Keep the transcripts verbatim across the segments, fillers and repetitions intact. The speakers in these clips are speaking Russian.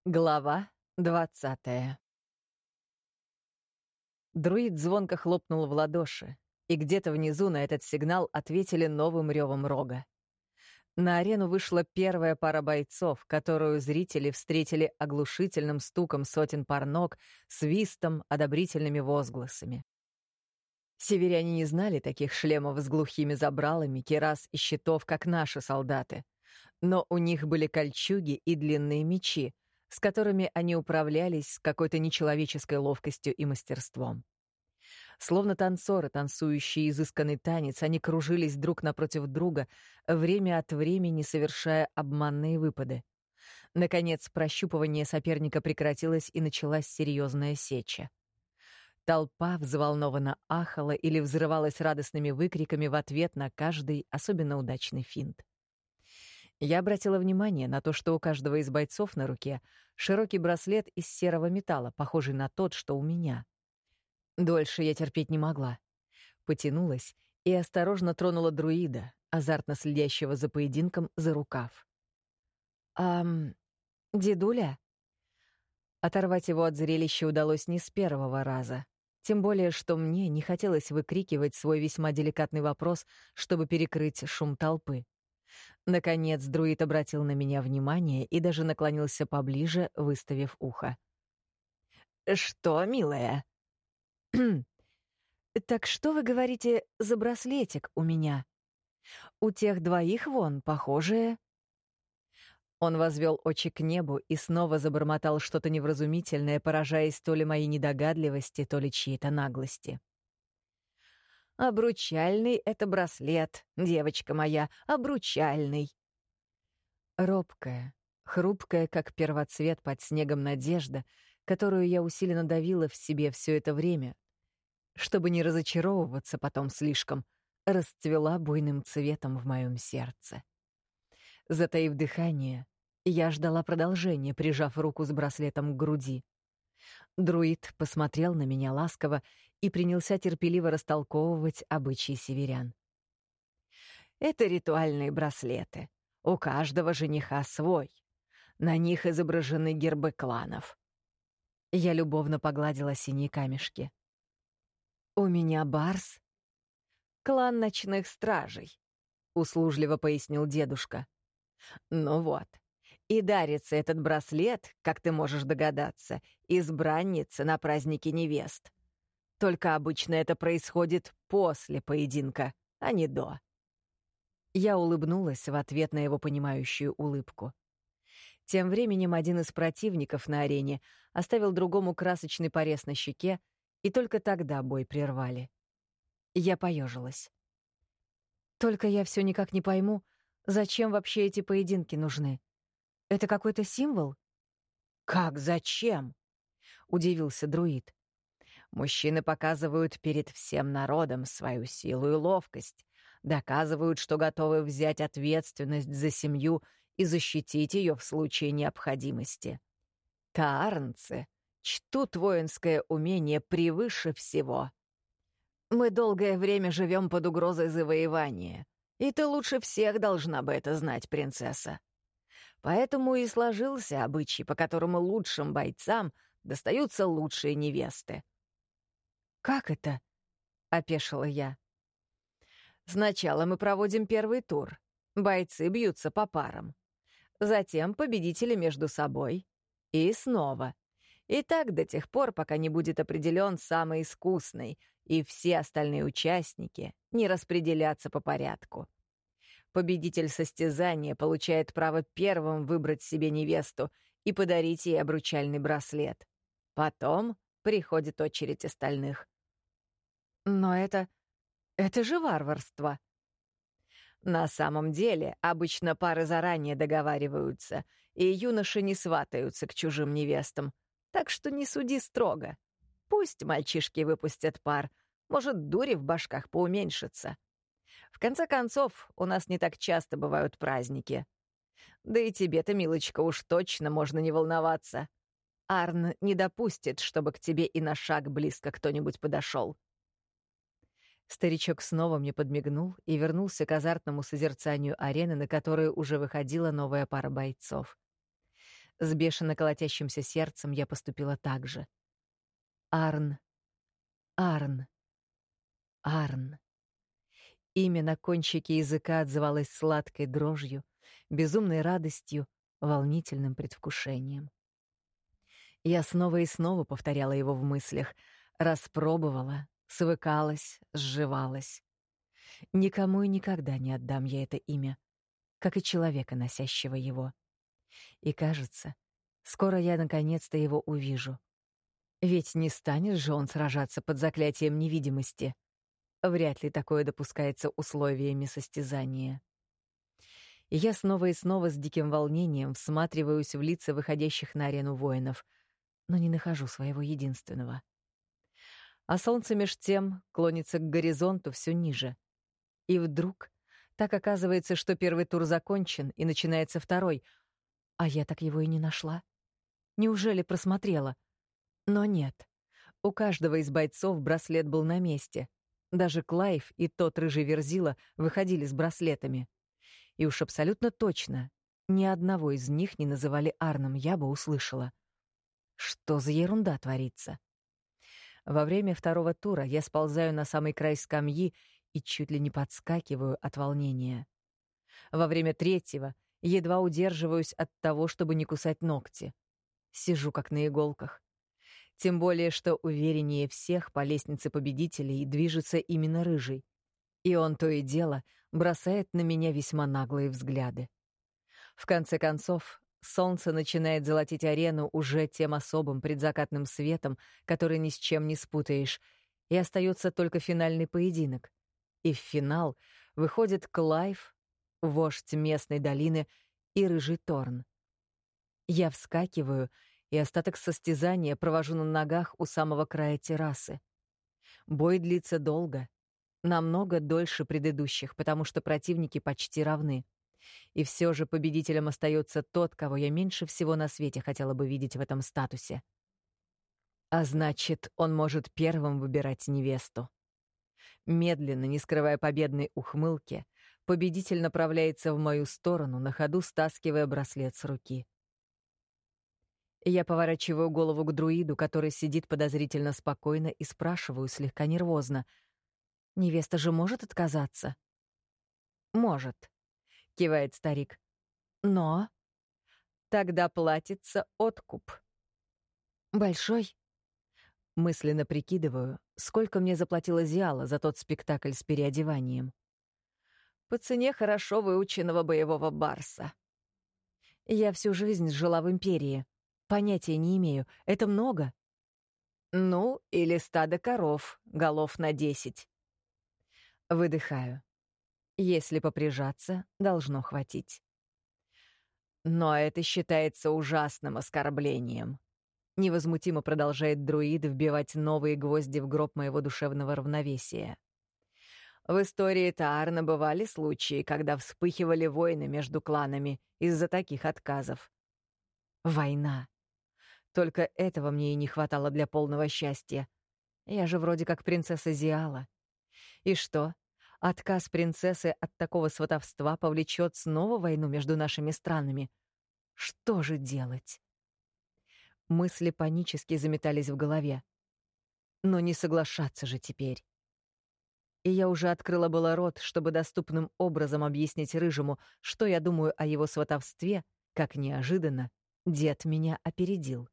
Глава двадцатая. Друид звонко хлопнул в ладоши, и где-то внизу на этот сигнал ответили новым ревом рога. На арену вышла первая пара бойцов, которую зрители встретили оглушительным стуком сотен пар ног, свистом, одобрительными возгласами. Северяне не знали таких шлемов с глухими забралами, кирас и щитов, как наши солдаты, но у них были кольчуги и длинные мечи, с которыми они управлялись с какой-то нечеловеческой ловкостью и мастерством. Словно танцоры, танцующие изысканный танец, они кружились друг напротив друга, время от времени совершая обманные выпады. Наконец, прощупывание соперника прекратилось, и началась серьезная сеча. Толпа взволнованно ахала или взрывалась радостными выкриками в ответ на каждый особенно удачный финт. Я обратила внимание на то, что у каждого из бойцов на руке широкий браслет из серого металла, похожий на тот, что у меня. Дольше я терпеть не могла. Потянулась и осторожно тронула друида, азартно следящего за поединком, за рукав. «Ам, дедуля?» Оторвать его от зрелища удалось не с первого раза. Тем более, что мне не хотелось выкрикивать свой весьма деликатный вопрос, чтобы перекрыть шум толпы. Наконец друид обратил на меня внимание и даже наклонился поближе, выставив ухо. «Что, милая?» «Так что вы говорите за браслетик у меня? У тех двоих вон похожие». Он возвел очи к небу и снова забормотал что-то невразумительное, поражаясь то ли моей недогадливости, то ли чьей-то наглости. «Обручальный — это браслет, девочка моя, обручальный». Робкая, хрупкая, как первоцвет под снегом надежда, которую я усиленно давила в себе все это время, чтобы не разочаровываться потом слишком, расцвела буйным цветом в моем сердце. Затаив дыхание, я ждала продолжения, прижав руку с браслетом к груди. Друид посмотрел на меня ласково и принялся терпеливо растолковывать обычаи северян. «Это ритуальные браслеты. У каждого жениха свой. На них изображены гербы кланов». Я любовно погладила синие камешки. «У меня барс?» «Клан ночных стражей», — услужливо пояснил дедушка. «Ну вот. И дарится этот браслет, как ты можешь догадаться, избраннице на празднике невест. Только обычно это происходит после поединка, а не до». Я улыбнулась в ответ на его понимающую улыбку. Тем временем один из противников на арене оставил другому красочный порез на щеке, и только тогда бой прервали. Я поежилась. Только я все никак не пойму, зачем вообще эти поединки нужны. Это какой-то символ? «Как зачем?» — удивился друид. «Мужчины показывают перед всем народом свою силу и ловкость, доказывают, что готовы взять ответственность за семью и защитить ее в случае необходимости. Таарнцы чтут воинское умение превыше всего. Мы долгое время живем под угрозой завоевания, и ты лучше всех должна бы это знать, принцесса. Поэтому и сложился обычай, по которому лучшим бойцам достаются лучшие невесты». «Как это?» — опешила я. «Сначала мы проводим первый тур. Бойцы бьются по парам. Затем победители между собой. И снова. И так до тех пор, пока не будет определен самый искусный, и все остальные участники не распределятся по порядку. Победитель состязания получает право первым выбрать себе невесту и подарить ей обручальный браслет. Потом приходит очередь остальных». «Но это... это же варварство!» На самом деле, обычно пары заранее договариваются, и юноши не сватаются к чужим невестам, так что не суди строго. Пусть мальчишки выпустят пар, может, дури в башках поуменьшится. В конце концов, у нас не так часто бывают праздники. Да и тебе-то, милочка, уж точно можно не волноваться. Арн не допустит, чтобы к тебе и на шаг близко кто-нибудь подошел. Старичок снова мне подмигнул и вернулся к азартному созерцанию арены, на которую уже выходила новая пара бойцов. С бешено колотящимся сердцем я поступила так же. Арн, Арн, Арн. Имя на кончике языка отзывалось сладкой дрожью, безумной радостью, волнительным предвкушением. Я снова и снова повторяла его в мыслях, распробовала, свыкалась, сживалась. Никому и никогда не отдам я это имя, как и человека, носящего его. И кажется, скоро я наконец-то его увижу. Ведь не станет же он сражаться под заклятием невидимости. Вряд ли такое допускается условиями состязания. И я снова и снова с диким волнением всматриваюсь в лица выходящих на арену воинов, но не нахожу своего единственного. А солнце меж тем клонится к горизонту все ниже. И вдруг так оказывается, что первый тур закончен, и начинается второй, а я так его и не нашла. Неужели просмотрела? Но нет. У каждого из бойцов браслет был на месте. Даже Клайв и тот рыжий верзила выходили с браслетами. И уж абсолютно точно, ни одного из них не называли Арном, я бы услышала. Что за ерунда творится? Во время второго тура я сползаю на самый край скамьи и чуть ли не подскакиваю от волнения. Во время третьего едва удерживаюсь от того, чтобы не кусать ногти. Сижу как на иголках. Тем более, что увереннее всех по лестнице победителей движется именно рыжий. И он то и дело бросает на меня весьма наглые взгляды. В конце концов, солнце начинает золотить арену уже тем особым предзакатным светом, который ни с чем не спутаешь, и остается только финальный поединок. И в финал выходит Клайв, вождь местной долины, и рыжий Торн. Я вскакиваю и остаток состязания провожу на ногах у самого края террасы. Бой длится долго, намного дольше предыдущих, потому что противники почти равны. И все же победителем остается тот, кого я меньше всего на свете хотела бы видеть в этом статусе. А значит, он может первым выбирать невесту. Медленно, не скрывая победной ухмылки, победитель направляется в мою сторону, на ходу стаскивая браслет с руки. Я поворачиваю голову к друиду, который сидит подозрительно спокойно, и спрашиваю слегка нервозно: «Невеста же может отказаться?» «Может», — кивает старик. «Но...» «Тогда платится откуп». «Большой?» Мысленно прикидываю, сколько мне заплатила Зиала за тот спектакль с переодеванием. «По цене хорошо выученного боевого барса». «Я всю жизнь жила в Империи. Понятия не имею. Это много?» «Ну, или стадо коров, голов на десять». Выдыхаю. Если поприжаться, должно хватить. «Но это считается ужасным оскорблением», — невозмутимо продолжает друид вбивать новые гвозди в гроб моего душевного равновесия. «В истории Таарна бывали случаи, когда вспыхивали войны между кланами из-за таких отказов». «Война. Только этого мне и не хватало для полного счастья. Я же вроде как принцесса Зиала. И что, отказ принцессы от такого сватовства повлечет снова войну между нашими странами? Что же делать?» Мысли панически заметались в голове. Но не соглашаться же теперь. И я уже открыла было рот, чтобы доступным образом объяснить Рыжему, что я думаю о его сватовстве, как неожиданно дед меня опередил.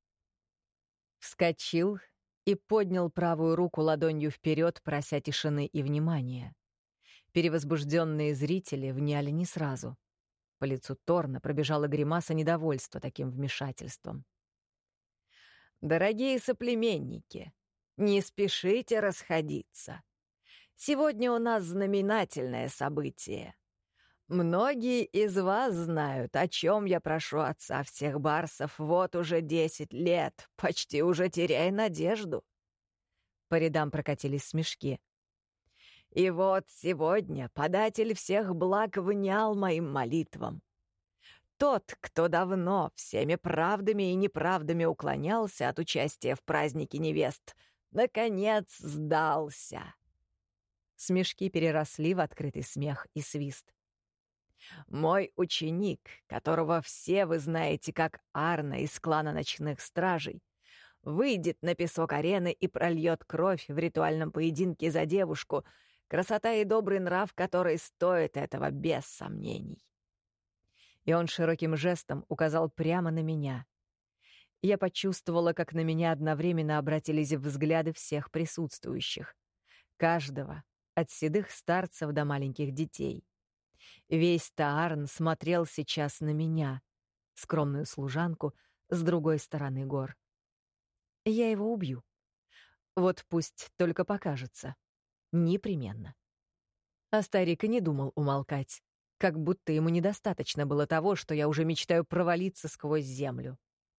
Вскочил и поднял правую руку ладонью вперед, прося тишины и внимания. Перевозбужденные зрители вняли не сразу. По лицу Торна пробежала гримаса недовольства таким вмешательством. «Дорогие соплеменники, не спешите расходиться. Сегодня у нас знаменательное событие. Многие из вас знают, о чем я прошу отца всех барсов вот уже десять лет, почти уже теряя надежду». По рядам прокатились смешки. «И вот сегодня податель всех благ внял моим молитвам. Тот, кто давно всеми правдами и неправдами уклонялся от участия в празднике невест, наконец сдался». Смешки переросли в открытый смех и свист. Мой ученик, которого все вы знаете как Арна из клана Ночных Стражей, выйдет на песок арены и прольет кровь в ритуальном поединке за девушку, красота и добрый нрав которой стоят этого без сомнений. И он широким жестом указал прямо на меня. Я почувствовала, как на меня одновременно обратились взгляды всех присутствующих. Каждого, от седых старцев до маленьких детей. Весь Таарн смотрел сейчас на меня, скромную служанку, с другой стороны гор. Я его убью. Вот пусть только покажется. Непременно. А старик и не думал умолкать, как будто ему недостаточно было того, что я уже мечтаю провалиться сквозь землю.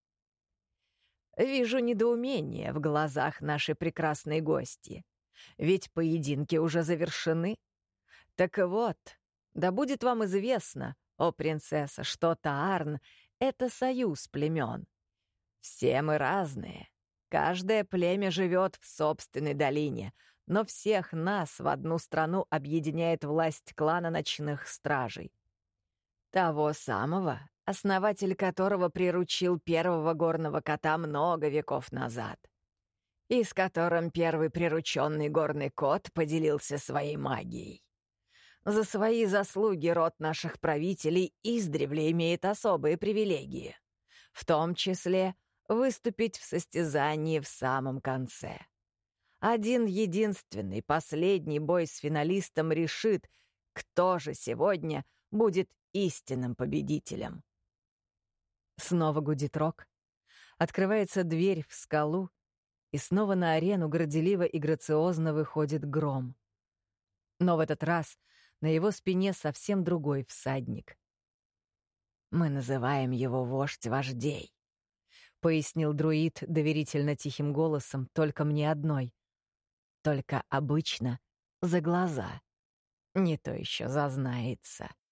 Вижу недоумение в глазах нашей прекрасной гости. Ведь поединки уже завершены. Так вот, да будет вам известно, о принцесса, что Таарн — это союз племен. Все мы разные. Каждое племя живет в собственной долине, но всех нас в одну страну объединяет власть клана Ночных Стражей. Того самого, основатель которого приручил первого горного кота много веков назад, и с которым первый прирученный горный кот поделился своей магией. За свои заслуги род наших правителей издревле имеет особые привилегии, в том числе выступить в состязании в самом конце. Один единственный последний бой с финалистом решит, кто же сегодня будет истинным победителем. Снова гудит рог, открывается дверь в скалу, и снова на арену горделиво и грациозно выходит Гром. Но в этот раз на его спине совсем другой всадник. «Мы называем его вождь вождей», — пояснил друид доверительно тихим голосом, только мне одной. «Только обычно за глаза. Не то еще зазнается».